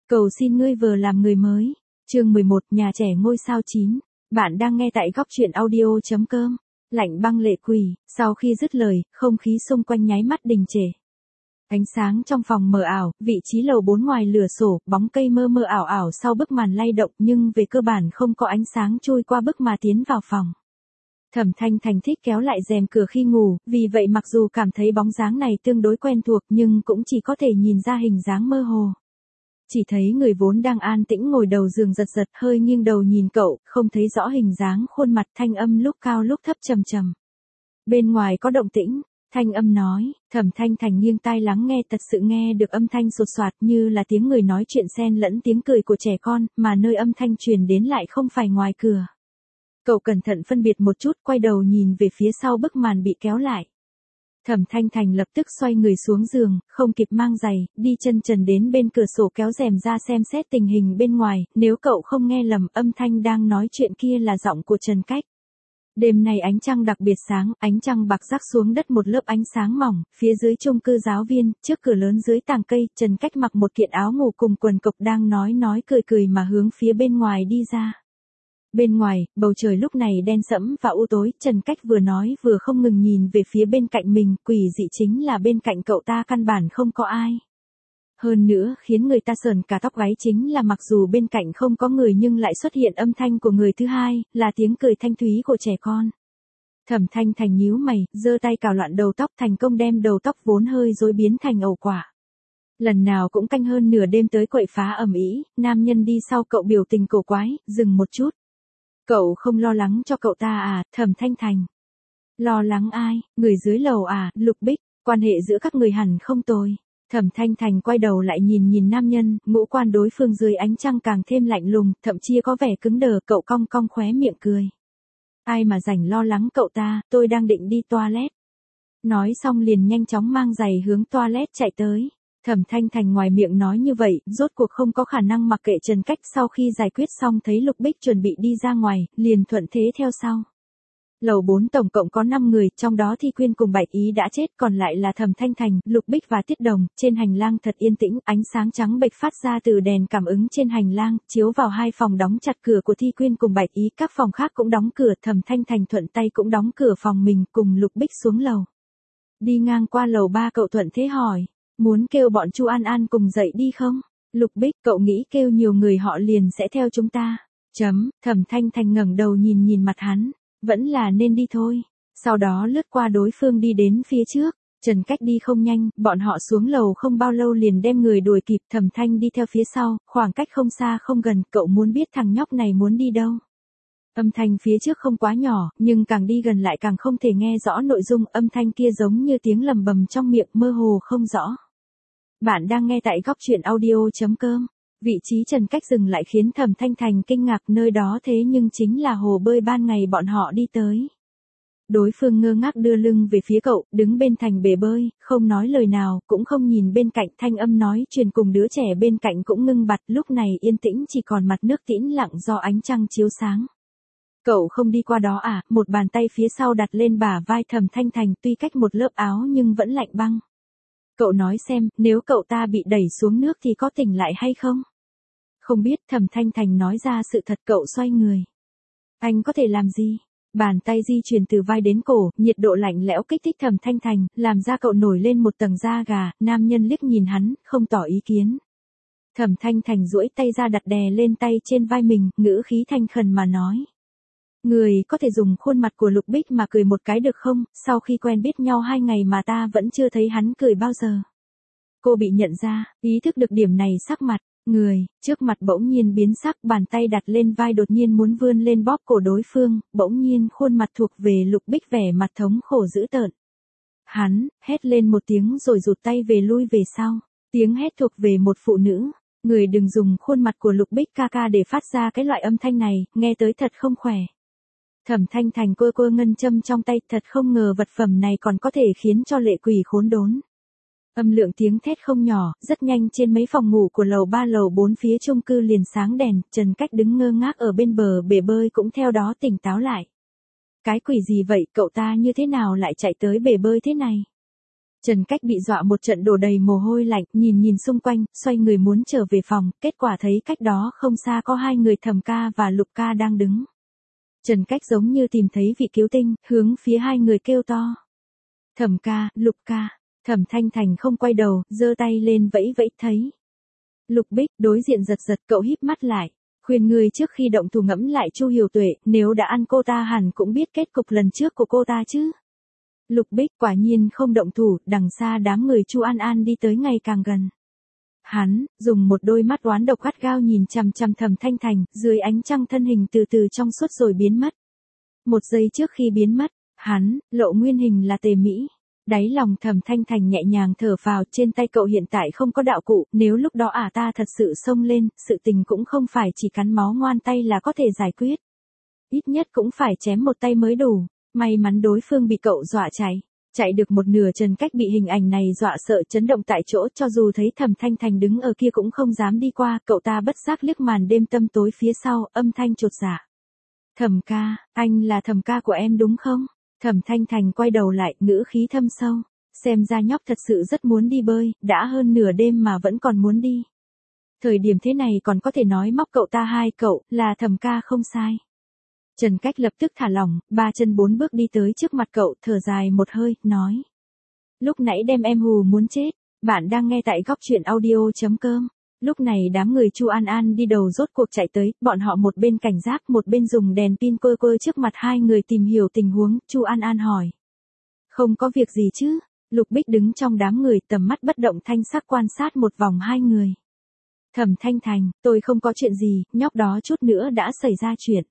Cầu xin ngươi vừa làm người mới. Chương 11, nhà trẻ ngôi sao 9. Bạn đang nghe tại góc truyện audio.com. Lạnh băng lệ quỷ, sau khi dứt lời, không khí xung quanh nháy mắt đình trệ. Ánh sáng trong phòng mờ ảo, vị trí lầu 4 ngoài lửa sổ, bóng cây mơ mơ ảo ảo sau bức màn lay động nhưng về cơ bản không có ánh sáng trôi qua bức mà tiến vào phòng. Thẩm Thanh Thành thích kéo lại rèm cửa khi ngủ, vì vậy mặc dù cảm thấy bóng dáng này tương đối quen thuộc nhưng cũng chỉ có thể nhìn ra hình dáng mơ hồ. Chỉ thấy người vốn đang an tĩnh ngồi đầu giường giật giật hơi nghiêng đầu nhìn cậu, không thấy rõ hình dáng khuôn mặt, thanh âm lúc cao lúc thấp trầm trầm. Bên ngoài có động tĩnh, thanh âm nói. Thẩm Thanh Thành nghiêng tai lắng nghe, thật sự nghe được âm thanh sột soạt như là tiếng người nói chuyện xen lẫn tiếng cười của trẻ con, mà nơi âm thanh truyền đến lại không phải ngoài cửa. Cậu cẩn thận phân biệt một chút, quay đầu nhìn về phía sau bức màn bị kéo lại. Thẩm Thanh Thành lập tức xoay người xuống giường, không kịp mang giày, đi chân trần đến bên cửa sổ kéo rèm ra xem xét tình hình bên ngoài, nếu cậu không nghe lầm, âm thanh đang nói chuyện kia là giọng của Trần Cách. Đêm nay ánh trăng đặc biệt sáng, ánh trăng bạc rắc xuống đất một lớp ánh sáng mỏng, phía dưới chung cư giáo viên, trước cửa lớn dưới tàng cây, Trần Cách mặc một kiện áo ngủ cùng quần cộc đang nói cười cười mà hướng phía bên ngoài đi ra. Bên ngoài, bầu trời lúc này đen sẫm và u tối, Trần Cách vừa nói vừa không ngừng nhìn về phía bên cạnh mình, quỷ dị chính là bên cạnh cậu ta căn bản không có ai. Hơn nữa, khiến người ta sởn cả tóc gáy chính là mặc dù bên cạnh không có người nhưng lại xuất hiện âm thanh của người thứ hai, là tiếng cười thanh thúy của trẻ con. Thẩm Thanh Thành nhíu mày, giơ tay cào loạn đầu tóc, thành công đem đầu tóc vốn hơi rối biến thành ẩu quả. Lần nào cũng canh hơn nửa đêm tới quậy phá ầm ĩ, nam nhân đi sau cậu biểu tình cổ quái, dừng một chút. Cậu không lo lắng cho cậu ta à, Thẩm Thanh Thành? Lo lắng ai, người dưới lầu à, Lục Bích, quan hệ giữa các người hẳn không tồi. Thẩm Thanh Thành quay đầu lại nhìn nam nhân, ngũ quan đối phương dưới ánh trăng càng thêm lạnh lùng, thậm chí có vẻ cứng đờ, cậu cong cong khóe miệng cười. Ai mà rảnh lo lắng cậu ta, tôi đang định đi toilet. Nói xong liền nhanh chóng mang giày hướng toilet chạy tới. Thẩm Thanh Thành ngoài miệng nói như vậy, rốt cuộc không có khả năng mặc kệ Trần Cách, sau khi giải quyết xong thấy Lục Bích chuẩn bị đi ra ngoài, liền thuận thế theo sau. Lầu 4 tổng cộng có 5 người, trong đó Thi Quyên cùng Bạch Ý đã chết, còn lại là Thẩm Thanh Thành, Lục Bích và Tiết Đồng. Trên hành lang thật yên tĩnh, ánh sáng trắng bệch phát ra từ đèn cảm ứng trên hành lang, chiếu vào hai phòng đóng chặt cửa của Thi Quyên cùng Bạch Ý, các phòng khác cũng đóng cửa, Thẩm Thanh Thành thuận tay cũng đóng cửa phòng mình, cùng Lục Bích xuống lầu. Đi ngang qua lầu 3 cậu thuận thế hỏi, muốn kêu bọn Chu An An cùng dậy đi không? Lục Bích, cậu nghĩ kêu nhiều người họ liền sẽ theo chúng ta. Thẩm Thanh Thành ngẩng đầu nhìn mặt hắn, vẫn là nên đi thôi. Sau đó lướt qua đối phương đi đến phía trước. Trần Cách đi không nhanh, bọn họ xuống lầu không bao lâu liền đem người đuổi kịp, Thẩm Thanh đi theo phía sau, khoảng cách không xa không gần, cậu muốn biết thằng nhóc này muốn đi đâu. Âm thanh phía trước không quá nhỏ, nhưng càng đi gần lại càng không thể nghe rõ nội dung, âm thanh kia giống như tiếng lầm bầm trong miệng, mơ hồ không rõ. Bạn đang nghe tại góc truyện audio.com. Vị trí Trần Cách dừng lại khiến Thẩm Thanh Thành kinh ngạc, nơi đó thế nhưng chính là hồ bơi ban ngày bọn họ đi tới. Đối phương ngơ ngác đưa lưng về phía cậu, đứng bên thành bể bơi, không nói lời nào, cũng không nhìn bên cạnh, thanh âm nói truyền cùng đứa trẻ bên cạnh cũng ngưng bặt, lúc này yên tĩnh chỉ còn mặt nước tĩnh lặng do ánh trăng chiếu sáng. Cậu không đi qua đó à? Một bàn tay phía sau đặt lên bả vai Thẩm Thanh Thành, tuy cách một lớp áo nhưng vẫn lạnh băng. Cậu nói xem, nếu cậu ta bị đẩy xuống nước thì có tỉnh lại hay không? Không biết, Thẩm Thanh Thành nói ra sự thật, cậu xoay người. Anh có thể làm gì? Bàn tay di chuyển từ vai đến cổ, nhiệt độ lạnh lẽo kích thích Thẩm Thanh Thành, làm ra cậu nổi lên một tầng da gà, nam nhân liếc nhìn hắn, không tỏ ý kiến. Thẩm Thanh Thành duỗi tay ra đặt đè lên tay trên vai mình, ngữ khí thanh khẩn mà nói. Người có thể dùng khuôn mặt của Lục Bích mà cười một cái được không, sau khi quen biết nhau 2 ngày mà ta vẫn chưa thấy hắn cười bao giờ. Cô bị nhận ra, ý thức được điểm này sắc mặt, người, trước mặt bỗng nhiên biến sắc, bàn tay đặt lên vai đột nhiên muốn vươn lên bóp cổ đối phương, bỗng nhiên khuôn mặt thuộc về Lục Bích vẻ mặt thống khổ dữ tợn. Hắn, hét lên một tiếng rồi rụt tay về lui về sau, tiếng hét thuộc về một phụ nữ. Người đừng dùng khuôn mặt của Lục Bích ca ca để phát ra cái loại âm thanh này, nghe tới thật không khỏe. Thẩm Thanh Thành quơ ngân châm trong tay, thật không ngờ vật phẩm này còn có thể khiến cho lệ quỷ khốn đốn. Âm lượng tiếng thét không nhỏ, rất nhanh trên mấy phòng ngủ của lầu 3 lầu 4 phía chung cư liền sáng đèn, Trần Cách đứng ngơ ngác ở bên bờ bể bơi cũng theo đó tỉnh táo lại. Cái quỷ gì vậy, cậu ta như thế nào lại chạy tới bể bơi thế này? Trần Cách bị dọa một trận đổ đầy mồ hôi lạnh, nhìn xung quanh, xoay người muốn trở về phòng, kết quả thấy cách đó không xa có hai người Thẩm ca và Lục ca đang đứng. Trần Cách giống như tìm thấy vị cứu tinh, hướng phía hai người kêu to. Thẩm ca, Lục ca. Thẩm Thanh Thành không quay đầu, giơ tay lên vẫy vẫy thấy. Lục Bích đối diện giật giật, cậu híp mắt lại. Khuyên người trước khi động thủ ngẫm lại Chu Hiểu Tuệ, nếu đã ăn cô ta hẳn cũng biết kết cục lần trước của cô ta chứ. Lục Bích quả nhiên không động thủ, đằng xa đám người Chu An An đi tới ngày càng gần. Hắn, dùng một đôi mắt oán độc gắt gao nhìn chằm chằm Thẩm Thanh Thành, dưới ánh trăng thân hình từ từ trong suốt rồi biến mất. Một giây trước khi biến mất, hắn, lộ nguyên hình là Tề Mỹ. Đáy lòng Thẩm Thanh Thành nhẹ nhàng thở phào, trên tay cậu hiện tại không có đạo cụ, nếu lúc đó ta thật sự xông lên, sự tình cũng không phải chỉ cắn máu ngoan tay là có thể giải quyết. Ít nhất cũng phải chém một tay mới đủ, may mắn đối phương bị cậu dọa chạy. Chạy được một nửa Trần Cách bị hình ảnh này dọa sợ chấn động tại chỗ, cho dù thấy Thẩm Thanh Thành đứng ở kia cũng không dám đi qua, cậu ta bất giác liếc màn đêm tăm tối phía sau, âm thanh chột dạ. Thẩm ca, anh là Thẩm ca của em đúng không? Thẩm Thanh Thành quay đầu lại, ngữ khí thâm sâu. Xem ra nhóc thật sự rất muốn đi bơi, đã hơn nửa đêm mà vẫn còn muốn đi. Thời điểm thế này còn có thể nói móc cậu ta hai cậu, là Thẩm ca không sai. Trần Cách lập tức thả lỏng, 3 chân 4 bước đi tới trước mặt cậu, thở dài một hơi, nói. Lúc nãy đem em hù muốn chết, bạn đang nghe tại góc truyện audio.com. Lúc này đám người Chu An An đi đầu rốt cuộc chạy tới, bọn họ một bên cảnh giác một bên dùng đèn pin quơ trước mặt hai người tìm hiểu tình huống, Chu An An hỏi. Không có việc gì chứ? Lục Bích đứng trong đám người tầm mắt bất động thanh sắc quan sát một vòng hai người. Thẩm Thanh Thành, tôi không có chuyện gì, nhóc đó chút nữa đã xảy ra chuyện.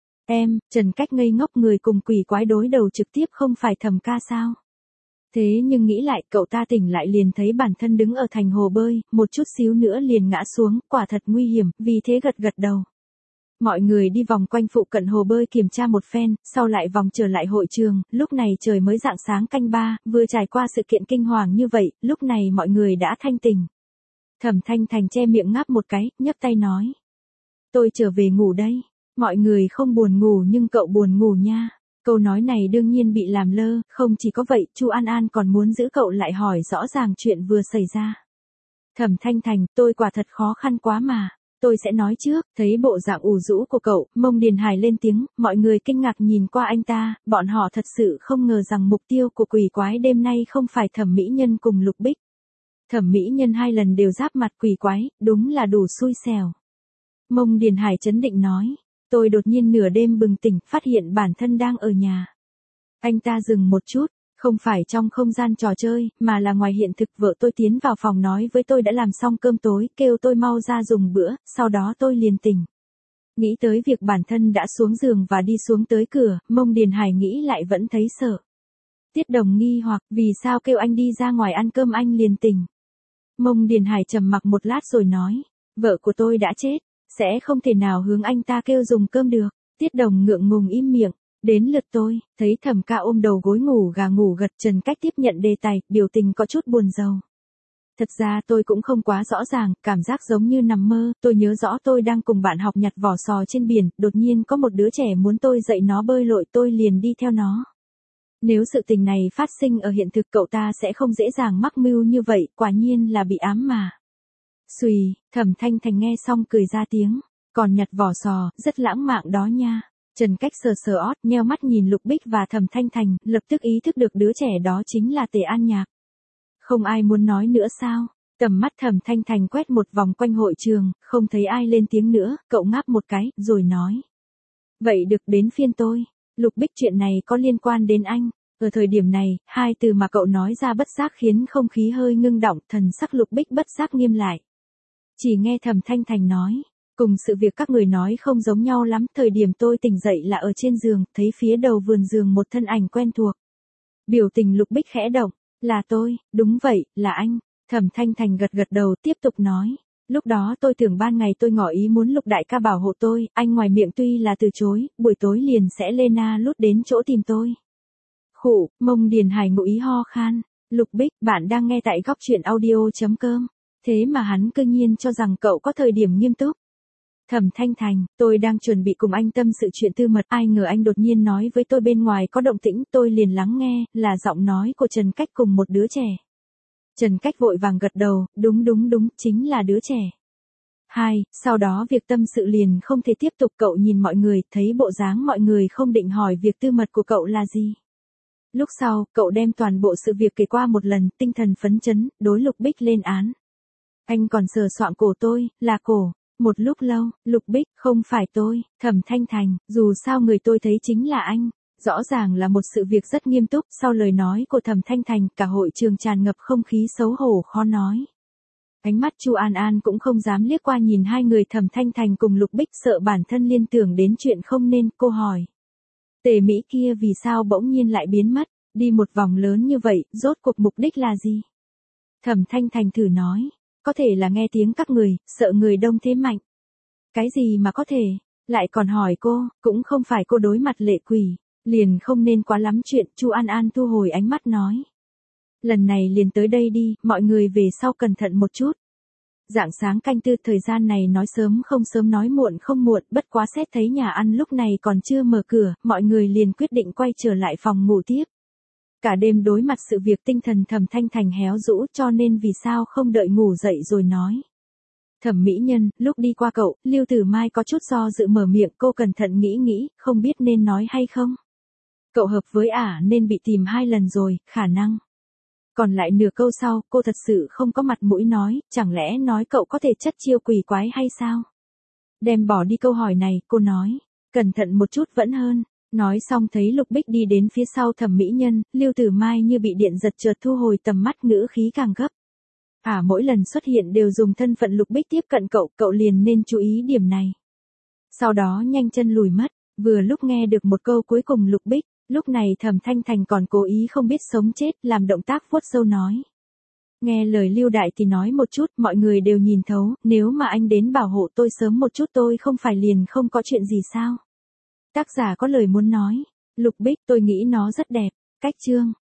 Em, Trần Cách ngây ngốc, người cùng quỷ quái đối đầu trực tiếp không phải Thẩm ca sao? Thế nhưng nghĩ lại, cậu ta tỉnh lại liền thấy bản thân đứng ở thành hồ bơi, một chút xíu nữa liền ngã xuống, quả thật nguy hiểm, vì thế gật gật đầu. Mọi người đi vòng quanh phụ cận hồ bơi kiểm tra một phen, sau lại vòng trở lại hội trường, lúc này trời mới rạng sáng canh 3, vừa trải qua sự kiện kinh hoàng như vậy, lúc này mọi người đã thanh tỉnh. Thẩm Thanh Thành che miệng ngáp một cái, nhấc tay nói. Tôi trở về ngủ đây. Mọi người không buồn ngủ nhưng cậu buồn ngủ nha. Câu nói này đương nhiên bị làm lơ, không chỉ có vậy, Chu An An còn muốn giữ cậu lại hỏi rõ ràng chuyện vừa xảy ra. Thẩm Thanh Thành, tôi quả thật khó khăn quá mà. Tôi sẽ nói trước, thấy bộ dạng ủ rũ của cậu, Mông Điền Hải lên tiếng, mọi người kinh ngạc nhìn qua anh ta, bọn họ thật sự không ngờ rằng mục tiêu của quỷ quái đêm nay không phải Thẩm Mỹ Nhân cùng Lục Bích. Thẩm Mỹ Nhân 2 lần đều giáp mặt quỷ quái, đúng là đủ xui xẻo. Mông Điền Hải chấn định nói. Tôi đột nhiên nửa đêm bừng tỉnh, phát hiện bản thân đang ở nhà. Anh ta dừng một chút, không phải trong không gian trò chơi, mà là ngoài hiện thực. Vợ tôi tiến vào phòng nói với tôi đã làm xong cơm tối, kêu tôi mau ra dùng bữa, sau đó tôi liền tỉnh. Nghĩ tới việc bản thân đã xuống giường và đi xuống tới cửa, Mông Điền Hải nghĩ lại vẫn thấy sợ. Tiết Đồng nghi hoặc, vì sao kêu anh đi ra ngoài ăn cơm anh liền tỉnh. Mông Điền Hải trầm mặc một lát rồi nói, vợ của tôi đã chết. Sẽ không thể nào hướng anh ta kêu dùng cơm được. Tiết Đồng ngượng ngùng im miệng. Đến lượt tôi, thấy Thẩm ca ôm đầu gối ngủ gà ngủ gật. Trần Cách tiếp nhận đề tài, biểu tình có chút buồn rầu. Thật ra tôi cũng không quá rõ ràng, cảm giác giống như nằm mơ. Tôi nhớ rõ tôi đang cùng bạn học nhặt vỏ sò trên biển, đột nhiên có một đứa trẻ muốn tôi dạy nó bơi lội, tôi liền đi theo nó. Nếu sự tình này phát sinh ở hiện thực cậu ta sẽ không dễ dàng mắc mưu như vậy, quả nhiên là bị ám mà. Xùy, Thẩm Thanh Thành nghe xong cười ra tiếng, còn nhặt vỏ sò, rất lãng mạn đó nha. Trần Cách sờ sờ ót, nheo mắt nhìn Lục Bích và Thẩm Thanh Thành, lập tức ý thức được đứa trẻ đó chính là Tề An Nhạc. Không ai muốn nói nữa sao? Tầm mắt Thẩm Thanh Thành quét một vòng quanh hội trường, không thấy ai lên tiếng nữa, cậu ngáp một cái, rồi nói. Vậy được, đến phiên tôi. Lục Bích, chuyện này có liên quan đến anh. Ở thời điểm này, hai từ mà cậu nói ra bất giác khiến không khí hơi ngưng động, thần sắc Lục Bích bất giác nghiêm lại. Chỉ nghe Thẩm Thanh Thành nói, cùng sự việc các người nói không giống nhau lắm, thời điểm tôi tỉnh dậy là ở trên giường, thấy phía đầu vườn giường một thân ảnh quen thuộc. Biểu tình Lục Bích khẽ động, là tôi, đúng vậy, là anh. Thẩm Thanh Thành gật gật đầu tiếp tục nói, lúc đó tôi tưởng ban ngày tôi ngỏ ý muốn Lục đại ca bảo hộ tôi, anh ngoài miệng tuy là từ chối, buổi tối liền sẽ lê na lút đến chỗ tìm tôi. Khụ, Mông Điền Hải ngụ ý ho khan, Lục Bích, bạn đang nghe tại góc truyện audio.com. Thế mà hắn cư nhiên cho rằng cậu có thời điểm nghiêm túc. Thẩm Thanh Thành, tôi đang chuẩn bị cùng anh tâm sự chuyện tư mật, ai ngờ anh đột nhiên nói với tôi bên ngoài có động tĩnh, tôi liền lắng nghe, là giọng nói của Trần Cách cùng một đứa trẻ. Trần Cách vội vàng gật đầu, đúng, chính là đứa trẻ. Sau đó việc tâm sự liền không thể tiếp tục, cậu nhìn mọi người, thấy bộ dáng mọi người không định hỏi việc tư mật của cậu là gì. Lúc sau, cậu đem toàn bộ sự việc kể qua một lần, tinh thần phấn chấn, đối Lục Bích lên án. Anh còn sờ soạng cổ tôi, là cổ. Một lúc lâu, Lục Bích, không phải tôi, Thẩm Thanh Thành, dù sao người tôi thấy chính là anh. Rõ ràng là một sự việc rất nghiêm túc, sau lời nói của Thẩm Thanh Thành, cả hội trường tràn ngập không khí xấu hổ khó nói. Ánh mắt Chu An An cũng không dám liếc qua nhìn hai người Thẩm Thanh Thành cùng Lục Bích, sợ bản thân liên tưởng đến chuyện không nên, cô hỏi. Tề Mỹ kia vì sao bỗng nhiên lại biến mất, đi một vòng lớn như vậy, rốt cuộc mục đích là gì? Thẩm Thanh Thành thử nói, có thể là nghe tiếng các người, sợ người đông thế mạnh. Cái gì mà có thể, lại còn hỏi cô, cũng không phải cô đối mặt lệ quỷ, liền không nên quá lắm chuyện, Chu An An thu hồi ánh mắt nói. Lần này liền tới đây đi, mọi người về sau cẩn thận một chút. Rạng sáng canh tư, thời gian này nói sớm không sớm nói muộn không muộn, bất quá xét thấy nhà ăn lúc này còn chưa mở cửa, mọi người liền quyết định quay trở lại phòng ngủ tiếp. Cả đêm đối mặt sự việc tinh thần Thẩm Thanh Thành héo rũ, cho nên vì sao không đợi ngủ dậy rồi nói. Thẩm mỹ nhân, lúc đi qua cậu, Lưu Tử Mai có chút do dự mở miệng, cô cẩn thận nghĩ, không biết nên nói hay không. Cậu hợp với ả nên bị tìm 2 lần rồi, khả năng. Còn lại nửa câu sau, cô thật sự không có mặt mũi nói, chẳng lẽ nói cậu có thể chất chiêu quỷ quái hay sao? Đem bỏ đi câu hỏi này, cô nói, cẩn thận một chút vẫn hơn. Nói xong thấy Lục Bích đi đến phía sau Thẩm mỹ nhân, Lưu Tử Mai như bị điện giật, chợt thu hồi tầm mắt, ngữ khí càng gấp. Mỗi lần xuất hiện đều dùng thân phận Lục Bích tiếp cận cậu liền nên chú ý điểm này. Sau đó nhanh chân lùi mất, vừa lúc nghe được một câu cuối cùng Lục Bích, lúc này Thẩm Thanh Thành còn cố ý không biết sống chết, làm động tác vuốt râu nói. Nghe lời Lưu đại thì nói một chút, mọi người đều nhìn thấu, nếu mà anh đến bảo hộ tôi sớm một chút tôi không phải liền không có chuyện gì sao? Tác giả có lời muốn nói, Lục Bích, tôi nghĩ nó rất đẹp, cách chương.